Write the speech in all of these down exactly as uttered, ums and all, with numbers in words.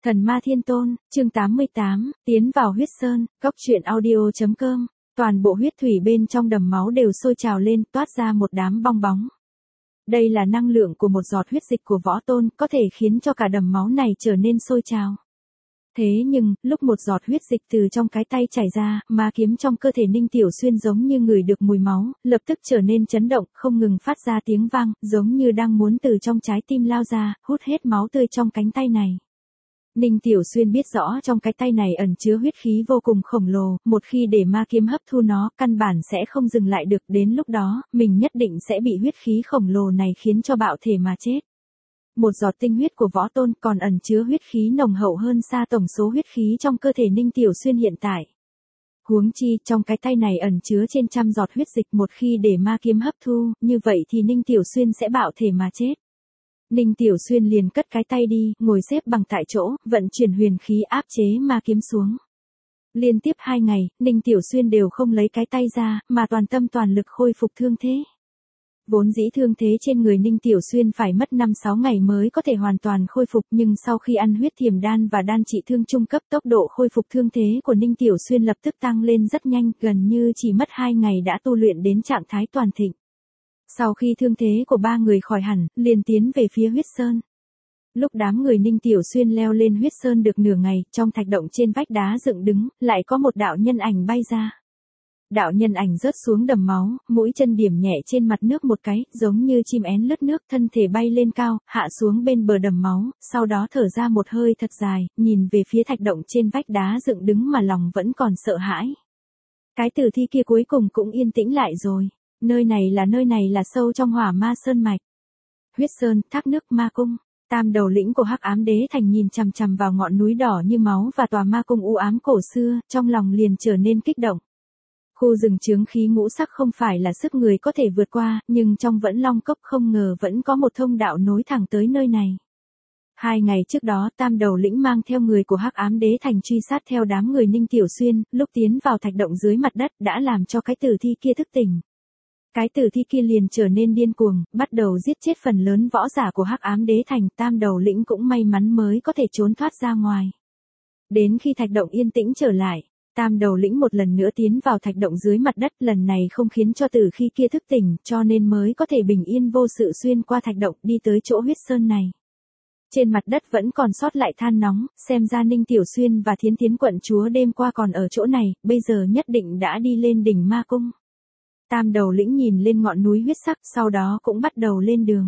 Thần Ma Thiên Tôn, chương tám mươi tám, tiến vào huyết sơn, góc truyện audio chấm com. Toàn bộ huyết thủy bên trong đầm máu đều sôi trào lên, toát ra một đám bong bóng. Đây là năng lượng của một giọt huyết dịch của Võ Tôn, có thể khiến cho cả đầm máu này trở nên sôi trào. Thế nhưng, lúc một giọt huyết dịch từ trong cái tay chảy ra, ma kiếm trong cơ thể Ninh Tiểu Xuyên giống như ngửi được mùi máu, lập tức trở nên chấn động, không ngừng phát ra tiếng vang, giống như đang muốn từ trong trái tim lao ra, hút hết máu tươi trong cánh tay này. Ninh Tiểu Xuyên biết rõ trong cái tay này ẩn chứa huyết khí vô cùng khổng lồ, một khi để ma kiếm hấp thu nó, căn bản sẽ không dừng lại được, đến lúc đó, mình nhất định sẽ bị huyết khí khổng lồ này khiến cho bạo thể mà chết. Một giọt tinh huyết của Võ Tôn còn ẩn chứa huyết khí nồng hậu hơn xa tổng số huyết khí trong cơ thể Ninh Tiểu Xuyên hiện tại. Huống chi, trong cái tay này ẩn chứa trên trăm giọt huyết dịch, một khi để ma kiếm hấp thu, như vậy thì Ninh Tiểu Xuyên sẽ bạo thể mà chết. Ninh Tiểu Xuyên liền cất cái tay đi, ngồi xếp bằng tại chỗ, vận chuyển huyền khí áp chế ma kiếm xuống. Liên tiếp hai ngày, Ninh Tiểu Xuyên đều không lấy cái tay ra, mà toàn tâm toàn lực khôi phục thương thế. Vốn dĩ thương thế trên người Ninh Tiểu Xuyên phải mất năm sáu ngày mới có thể hoàn toàn khôi phục, nhưng sau khi ăn huyết thiềm đan và đan trị thương trung cấp, tốc độ khôi phục thương thế của Ninh Tiểu Xuyên lập tức tăng lên rất nhanh, gần như chỉ mất hai ngày đã tu luyện đến trạng thái toàn thịnh. Sau khi thương thế của ba người khỏi hẳn, liền tiến về phía huyết sơn. Lúc đám người Ninh Tiểu Xuyên leo lên huyết sơn được nửa ngày, trong thạch động trên vách đá dựng đứng, lại có một đạo nhân ảnh bay ra. Đạo nhân ảnh rớt xuống đầm máu, mũi chân điểm nhẹ trên mặt nước một cái, giống như chim én lướt nước, thân thể bay lên cao, hạ xuống bên bờ đầm máu, sau đó thở ra một hơi thật dài, nhìn về phía thạch động trên vách đá dựng đứng mà lòng vẫn còn sợ hãi. Cái tử thi kia cuối cùng cũng yên tĩnh lại rồi. Nơi này là nơi này là sâu trong Hỏa Ma Sơn mạch. Huyết sơn, thác nước ma cung. Tam đầu lĩnh của Hắc Ám Đế Thành nhìn chằm chằm vào ngọn núi đỏ như máu và tòa ma cung u ám cổ xưa, trong lòng liền trở nên kích động. Khu rừng chướng khí ngũ sắc không phải là sức người có thể vượt qua, nhưng trong Vẫn Long Cốc không ngờ vẫn có một thông đạo nối thẳng tới nơi này. Hai ngày trước đó, Tam đầu lĩnh mang theo người của Hắc Ám Đế Thành truy sát theo đám người Ninh Tiểu Xuyên, lúc tiến vào thạch động dưới mặt đất đã làm cho cái tử thi kia thức tỉnh. Cái tử thi kia liền trở nên điên cuồng, bắt đầu giết chết phần lớn võ giả của Hắc Ám Đế Thành, Tam đầu lĩnh cũng may mắn mới có thể trốn thoát ra ngoài. Đến khi thạch động yên tĩnh trở lại, Tam đầu lĩnh một lần nữa tiến vào thạch động dưới mặt đất, lần này không khiến cho tử khi kia thức tỉnh, cho nên mới có thể bình yên vô sự xuyên qua thạch động đi tới chỗ huyết sơn này. Trên mặt đất vẫn còn sót lại than nóng, xem ra Ninh Tiểu Xuyên và Thiến Thiến quận chúa đêm qua còn ở chỗ này, bây giờ nhất định đã đi lên đỉnh ma cung. Tam đầu lĩnh nhìn lên ngọn núi huyết sắc, sau đó cũng bắt đầu lên đường.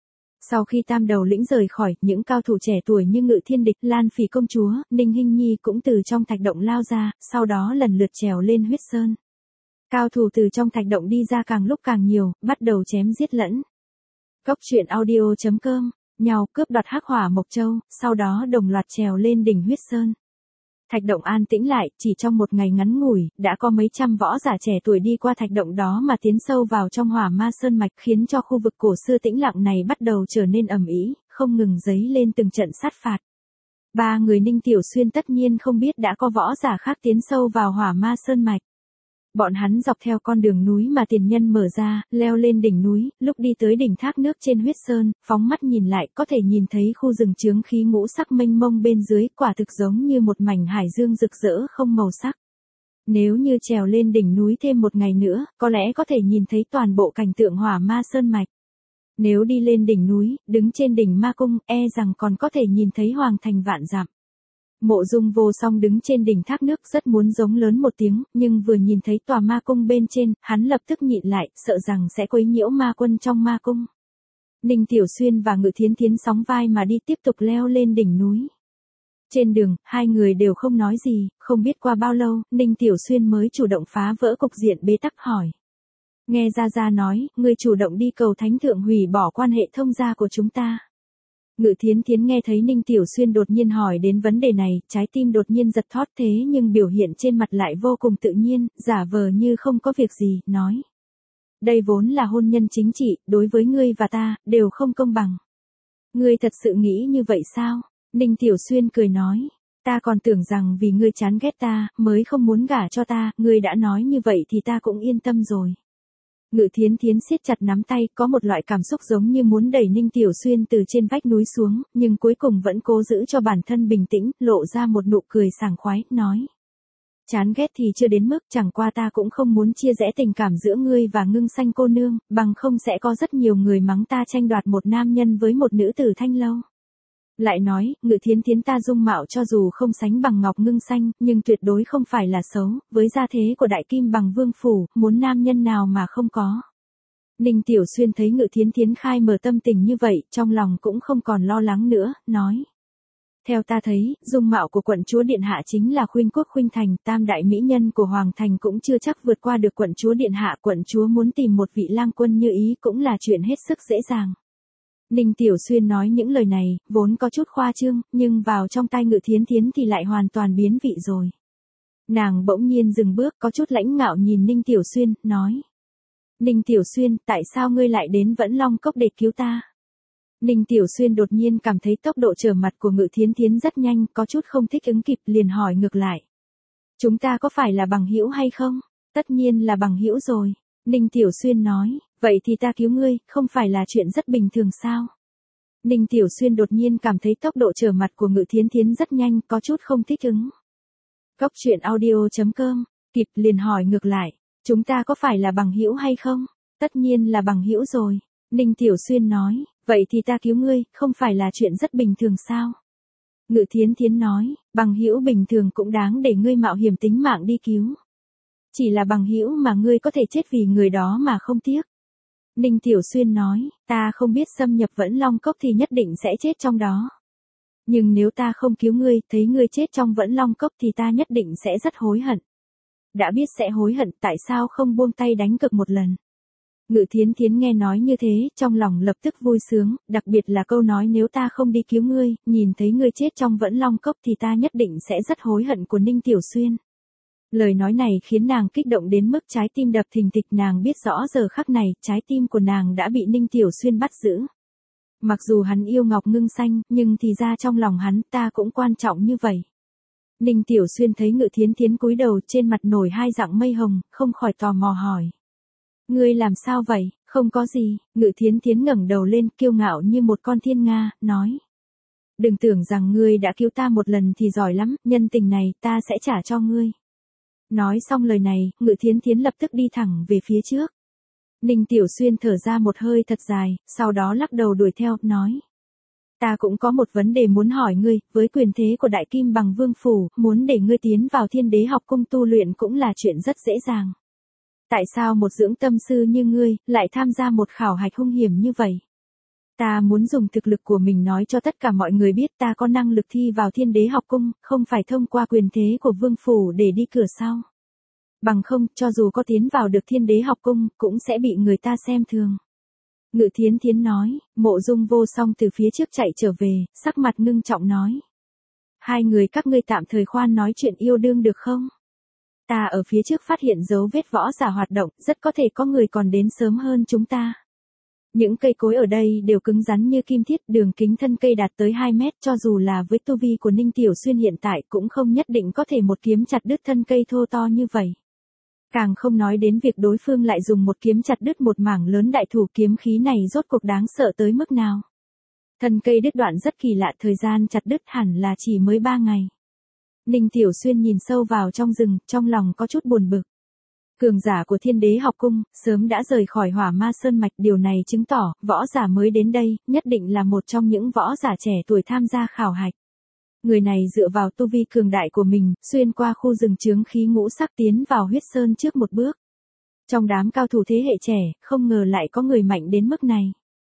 Sau khi tam đầu lĩnh rời khỏi, những cao thủ trẻ tuổi như Ngự Thiên Địch, Lan Phỉ công chúa, Ninh Hinh Nhi cũng từ trong thạch động lao ra, sau đó lần lượt trèo lên huyết sơn. Cao thủ từ trong thạch động đi ra càng lúc càng nhiều, bắt đầu chém giết lẫn. Góc truyện audio chấm com, nhau cướp đoạt Hắc Hỏa Mộc Châu, sau đó đồng loạt trèo lên đỉnh huyết sơn. Thạch động an tĩnh lại, chỉ trong một ngày ngắn ngủi, đã có mấy trăm võ giả trẻ tuổi đi qua thạch động đó mà tiến sâu vào trong Hỏa Ma Sơn mạch, khiến cho khu vực cổ xưa tĩnh lặng này bắt đầu trở nên ầm ĩ, không ngừng dấy lên từng trận sát phạt. Ba người Ninh Tiểu Xuyên tất nhiên không biết đã có võ giả khác tiến sâu vào Hỏa Ma Sơn mạch. Bọn hắn dọc theo con đường núi mà tiền nhân mở ra, leo lên đỉnh núi, lúc đi tới đỉnh thác nước trên huyết sơn, phóng mắt nhìn lại có thể nhìn thấy khu rừng chướng khí ngũ sắc mênh mông bên dưới, quả thực giống như một mảnh hải dương rực rỡ không màu sắc. Nếu như trèo lên đỉnh núi thêm một ngày nữa, có lẽ có thể nhìn thấy toàn bộ cảnh tượng Hỏa Ma Sơn mạch. Nếu đi lên đỉnh núi, đứng trên đỉnh ma cung, e rằng còn có thể nhìn thấy hoàng thành vạn dặm. Mộ Dung Vô Song đứng trên đỉnh thác nước rất muốn giống lớn một tiếng, nhưng vừa nhìn thấy tòa ma cung bên trên, hắn lập tức nhịn lại, sợ rằng sẽ quấy nhiễu ma quân trong ma cung. Ninh Tiểu Xuyên và Ngự Thiến Thiến sóng vai mà đi tiếp tục leo lên đỉnh núi. Trên đường, hai người đều không nói gì, không biết qua bao lâu, Ninh Tiểu Xuyên mới chủ động phá vỡ cục diện bế tắc hỏi. Nghe Gia Gia nói, ngươi chủ động đi cầu Thánh Thượng hủy bỏ quan hệ thông gia của chúng ta. Ngự Thiến Thiến nghe thấy Ninh Tiểu Xuyên đột nhiên hỏi đến vấn đề này, trái tim đột nhiên giật thót, thế nhưng biểu hiện trên mặt lại vô cùng tự nhiên, giả vờ như không có việc gì, nói. Đây vốn là hôn nhân chính trị, đối với ngươi và ta, đều không công bằng. Ngươi thật sự nghĩ như vậy sao? Ninh Tiểu Xuyên cười nói. Ta còn tưởng rằng vì ngươi chán ghét ta, mới không muốn gả cho ta, ngươi đã nói như vậy thì ta cũng yên tâm rồi. Ngự Thiến Thiến siết chặt nắm tay, có một loại cảm xúc giống như muốn đẩy Ninh Tiểu Xuyên từ trên vách núi xuống, nhưng cuối cùng vẫn cố giữ cho bản thân bình tĩnh, lộ ra một nụ cười sảng khoái, nói. Chán ghét thì chưa đến mức, chẳng qua ta cũng không muốn chia rẽ tình cảm giữa ngươi và Ngưng Xanh cô nương, bằng không sẽ có rất nhiều người mắng ta tranh đoạt một nam nhân với một nữ tử thanh lâu. Lại nói, Ngự Thiến Thiến ta dung mạo cho dù không sánh bằng Ngọc Ngưng Xanh, nhưng tuyệt đối không phải là xấu, với gia thế của đại kim bằng vương phủ, muốn nam nhân nào mà không có. Ninh Tiểu Xuyên thấy Ngự Thiến Thiến khai mở tâm tình như vậy, trong lòng cũng không còn lo lắng nữa, nói. Theo ta thấy, dung mạo của quận chúa điện hạ chính là khuynh quốc khuynh thành, tam đại mỹ nhân của hoàng thành cũng chưa chắc vượt qua được quận chúa điện hạ, quận chúa muốn tìm một vị lang quân như ý cũng là chuyện hết sức dễ dàng. Ninh Tiểu Xuyên nói những lời này, vốn có chút khoa trương, nhưng vào trong tai Ngự Thiến Thiến thì lại hoàn toàn biến vị rồi. Nàng bỗng nhiên dừng bước, có chút lãnh ngạo nhìn Ninh Tiểu Xuyên, nói. Ninh Tiểu Xuyên, tại sao ngươi lại đến Vẫn Long Cốc để cứu ta? Ninh Tiểu Xuyên đột nhiên cảm thấy tốc độ trở mặt của Ngự Thiến Thiến rất nhanh, có chút không thích ứng kịp, liền hỏi ngược lại. Chúng ta có phải là bằng hữu hay không? Tất nhiên là bằng hữu rồi. Ninh Tiểu Xuyên nói, vậy thì ta cứu ngươi, không phải là chuyện rất bình thường sao? Ninh Tiểu Xuyên đột nhiên cảm thấy tốc độ trở mặt của Ngự Thiến Thiến rất nhanh, có chút không thích ứng. Cốc truyện audio chấm com, kịp liền hỏi ngược lại, chúng ta có phải là bằng hữu hay không? Tất nhiên là bằng hữu rồi. Ninh Tiểu Xuyên nói, vậy thì ta cứu ngươi, không phải là chuyện rất bình thường sao? Ngự Thiến Thiến nói, bằng hữu bình thường cũng đáng để ngươi mạo hiểm tính mạng đi cứu. Chỉ là bằng hữu mà ngươi có thể chết vì người đó mà không tiếc. Ninh Tiểu Xuyên nói, ta không biết xâm nhập Vẫn Long Cốc thì nhất định sẽ chết trong đó. Nhưng nếu ta không cứu ngươi, thấy ngươi chết trong Vẫn Long Cốc thì ta nhất định sẽ rất hối hận. Đã biết sẽ hối hận, tại sao không buông tay đánh cược một lần? Ngự Thiến Thiến nghe nói như thế, trong lòng lập tức vui sướng, đặc biệt là câu nói nếu ta không đi cứu ngươi, nhìn thấy ngươi chết trong Vẫn Long Cốc thì ta nhất định sẽ rất hối hận của Ninh Tiểu Xuyên. Lời nói này khiến nàng kích động đến mức trái tim đập thình thịch, nàng biết rõ giờ khắc này, trái tim của nàng đã bị Ninh Tiểu Xuyên bắt giữ. Mặc dù hắn yêu Ngọc Ngưng Xanh, nhưng thì ra trong lòng hắn ta cũng quan trọng như vậy. Ninh Tiểu Xuyên thấy Ngự Thiến Thiến cúi đầu, trên mặt nổi hai dạng mây hồng, không khỏi tò mò hỏi. Ngươi làm sao vậy? Không có gì. Ngự Thiến Thiến ngẩng đầu lên, kiêu ngạo như một con thiên nga, nói. Đừng tưởng rằng ngươi đã cứu ta một lần thì giỏi lắm, nhân tình này ta sẽ trả cho ngươi. Nói xong lời này, Ngự Thiến Thiến lập tức đi thẳng về phía trước. Ninh Tiểu Xuyên thở ra một hơi thật dài, sau đó lắc đầu đuổi theo, nói. Ta cũng có một vấn đề muốn hỏi ngươi, với quyền thế của Đại Kim Bằng Vương Phủ, muốn để ngươi tiến vào Thiên Đế học cung tu luyện cũng là chuyện rất dễ dàng. Tại sao một dưỡng tâm sư như ngươi, lại tham gia một khảo hạch hung hiểm như vậy? Ta muốn dùng thực lực của mình nói cho tất cả mọi người biết ta có năng lực thi vào Thiên Đế học cung, không phải thông qua quyền thế của Vương Phủ để đi cửa sau. Bằng không, cho dù có tiến vào được Thiên Đế học cung, cũng sẽ bị người ta xem thường. Ngự Thiến Thiến nói, Mộ Dung Vô Song từ phía trước chạy trở về, sắc mặt ngưng trọng nói. Hai người các ngươi tạm thời khoan nói chuyện yêu đương được không? Ta ở phía trước phát hiện dấu vết võ giả hoạt động, rất có thể có người còn đến sớm hơn chúng ta. Những cây cối ở đây đều cứng rắn như kim thiết, đường kính thân cây đạt tới hai mét, cho dù là với tu vi của Ninh Tiểu Xuyên hiện tại cũng không nhất định có thể một kiếm chặt đứt thân cây thô to như vậy. Càng không nói đến việc đối phương lại dùng một kiếm chặt đứt một mảng lớn đại thủ, kiếm khí này rốt cuộc đáng sợ tới mức nào. Thân cây đứt đoạn rất kỳ lạ, thời gian chặt đứt hẳn là chỉ mới ba ngày. Ninh Tiểu Xuyên nhìn sâu vào trong rừng, trong lòng có chút buồn bực. Cường giả của Thiên Đế học cung, sớm đã rời khỏi Hỏa Ma Sơn Mạch, điều này chứng tỏ, võ giả mới đến đây, nhất định là một trong những võ giả trẻ tuổi tham gia khảo hạch. Người này dựa vào tu vi cường đại của mình, xuyên qua khu rừng chướng khí ngũ sắc tiến vào huyết sơn trước một bước. Trong đám cao thủ thế hệ trẻ, không ngờ lại có người mạnh đến mức này.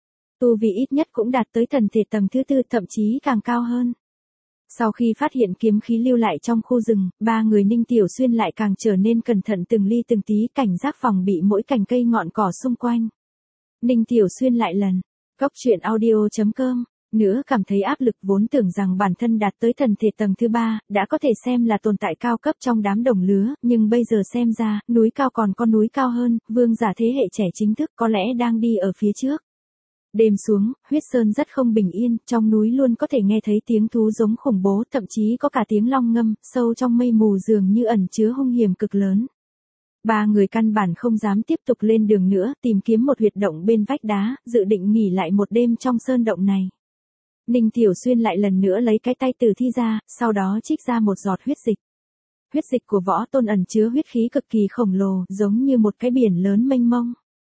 Tu vi ít nhất cũng đạt tới thần thể tầng thứ tư, thậm chí càng cao hơn. Sau khi phát hiện kiếm khí lưu lại trong khu rừng, ba người Ninh Tiểu Xuyên lại càng trở nên cẩn thận từng ly từng tí, cảnh giác phòng bị mỗi cành cây ngọn cỏ xung quanh. Ninh Tiểu Xuyên lại lần, cốc truyện audio chấm com, nữa cảm thấy áp lực, vốn tưởng rằng bản thân đạt tới thần thể tầng thứ ba, đã có thể xem là tồn tại cao cấp trong đám đồng lứa, nhưng bây giờ xem ra, núi cao còn có núi cao hơn, vương giả thế hệ trẻ chính thức có lẽ đang đi ở phía trước. Đêm xuống, huyết sơn rất không bình yên, trong núi luôn có thể nghe thấy tiếng thú giống khủng bố, thậm chí có cả tiếng long ngâm, sâu trong mây mù dường như ẩn chứa hung hiểm cực lớn. Ba người căn bản không dám tiếp tục lên đường nữa, tìm kiếm một huyệt động bên vách đá, dự định nghỉ lại một đêm trong sơn động này. Ninh Tiểu Xuyên lại lần nữa lấy cái tay Tử Thi ra, sau đó trích ra một giọt huyết dịch. Huyết dịch của Võ Tôn ẩn chứa huyết khí cực kỳ khổng lồ, giống như một cái biển lớn mênh mông.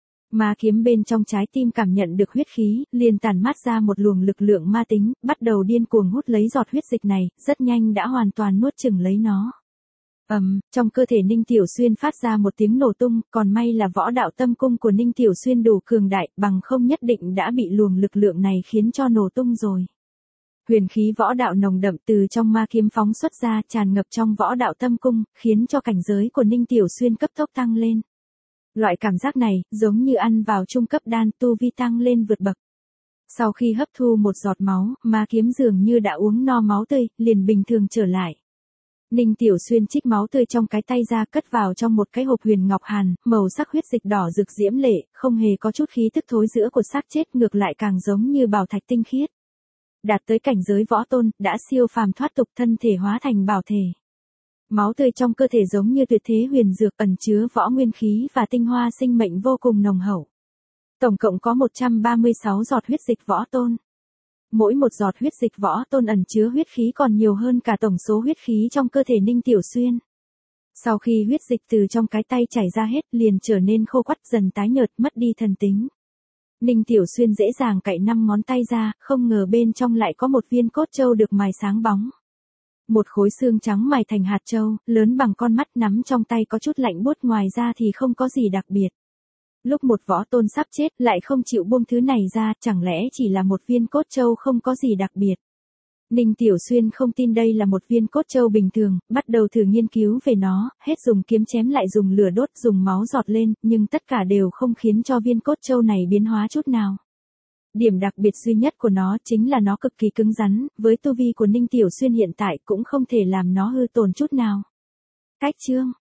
Ma kiếm bên trong trái tim cảm nhận được huyết khí, liền tản mát ra một luồng lực lượng ma tính, bắt đầu điên cuồng hút lấy giọt huyết dịch này, rất nhanh đã hoàn toàn nuốt chửng lấy nó. Ầm, um, trong cơ thể Ninh Tiểu Xuyên phát ra một tiếng nổ tung, còn may là võ đạo tâm cung của Ninh Tiểu Xuyên đủ cường đại, bằng không nhất định đã bị luồng lực lượng này khiến cho nổ tung rồi. Huyền khí võ đạo nồng đậm từ trong ma kiếm phóng xuất ra, tràn ngập trong võ đạo tâm cung, khiến cho cảnh giới của Ninh Tiểu Xuyên cấp tốc tăng lên. Loại cảm giác này, giống như ăn vào trung cấp đan, tu vi tăng lên vượt bậc. Sau khi hấp thu một giọt máu, ma kiếm dường như đã uống no máu tươi, liền bình thường trở lại. Ninh Tiểu Xuyên trích máu tươi trong cái tay ra, cất vào trong một cái hộp huyền ngọc hàn, màu sắc huyết dịch đỏ rực diễm lệ, không hề có chút khí tức thối rữa của xác chết, ngược lại càng giống như bảo thạch tinh khiết. Đạt tới cảnh giới võ tôn, đã siêu phàm thoát tục, thân thể hóa thành bảo thể. Máu tươi trong cơ thể giống như tuyệt thế huyền dược, ẩn chứa võ nguyên khí và tinh hoa sinh mệnh vô cùng nồng hậu. Tổng cộng có một trăm ba mươi sáu giọt huyết dịch võ tôn. Mỗi một giọt huyết dịch võ tôn ẩn chứa huyết khí còn nhiều hơn cả tổng số huyết khí trong cơ thể Ninh Tiểu Xuyên. Sau khi huyết dịch từ trong cái tay chảy ra hết, liền trở nên khô quắt, dần tái nhợt, mất đi thần tính. Ninh Tiểu Xuyên dễ dàng cạy năm ngón tay ra, không ngờ bên trong lại có một viên cốt châu được mài sáng bóng. Một khối xương trắng mài thành hạt châu, lớn bằng con mắt, nắm trong tay có chút lạnh buốt, ngoài ra thì không có gì đặc biệt. Lúc một võ tôn sắp chết lại không chịu buông thứ này ra, chẳng lẽ chỉ là một viên cốt châu không có gì đặc biệt. Ninh Tiểu Xuyên không tin đây là một viên cốt châu bình thường, bắt đầu thử nghiên cứu về nó, hết dùng kiếm chém lại dùng lửa đốt, dùng máu giọt lên, nhưng tất cả đều không khiến cho viên cốt châu này biến hóa chút nào. Điểm đặc biệt duy nhất của nó chính là nó cực kỳ cứng rắn, với tu vi của Ninh Tiểu Xuyên hiện tại cũng không thể làm nó hư tổn chút nào. Cách chương